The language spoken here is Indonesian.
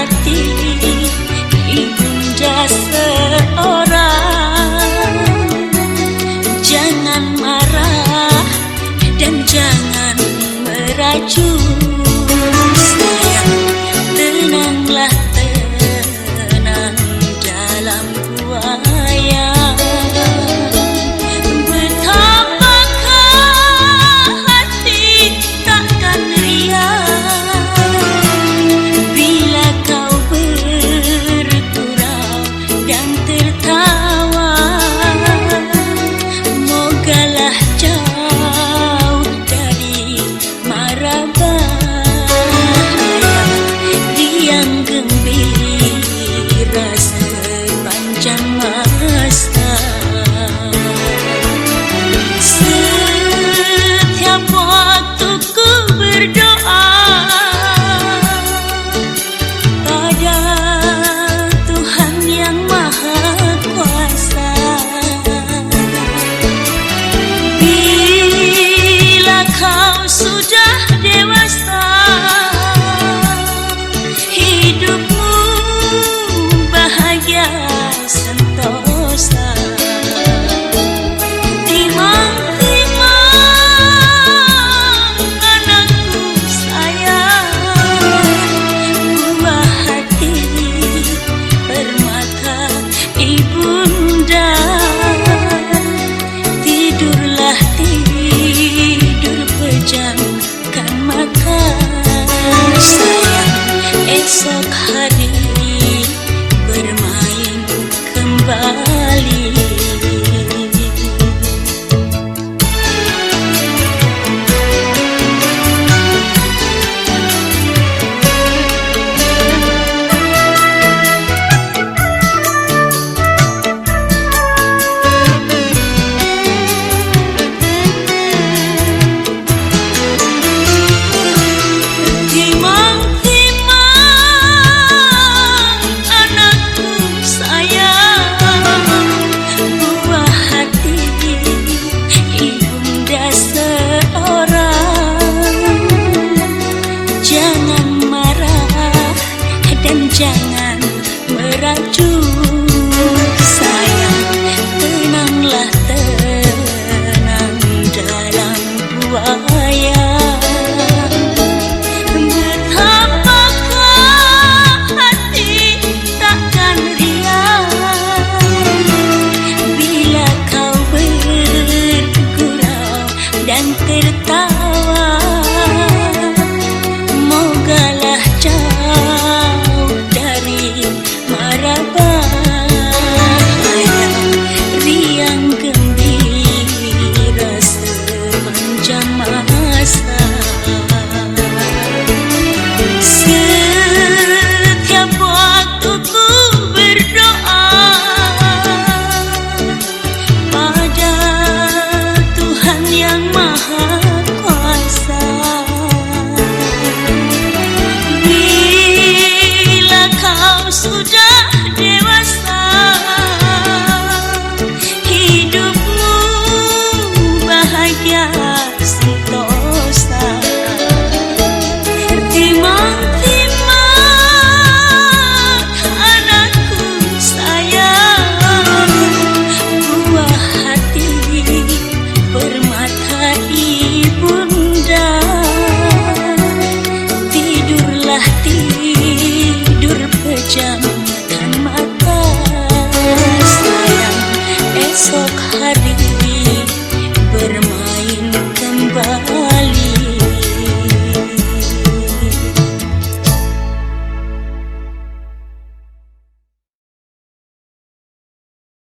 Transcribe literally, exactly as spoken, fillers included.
hati ibunda seorang. Jangan marah dan jangan meracun. Sayang, tenanglah, tenang dalam buaya. Betapakah hati takkan riang bila kau bergurau dan tertawa. Mogalah jauh dari mara bahaya, riang gembira sepanjang masa. Setiap waktu ku berdoa pada Tuhan yang Maha Kuasa. Bila kau sudah dewasa, hidupmu bahagia sentosa. Timang-timang anakku sayang, buah hati permata ibunda. Tidurlah, tidur pejamkan mata. Sayang, esok hari bermain kembali. Timang-timang anakku sayang, buah hati ibunda seorang. Jangan marah dan jangan meracun.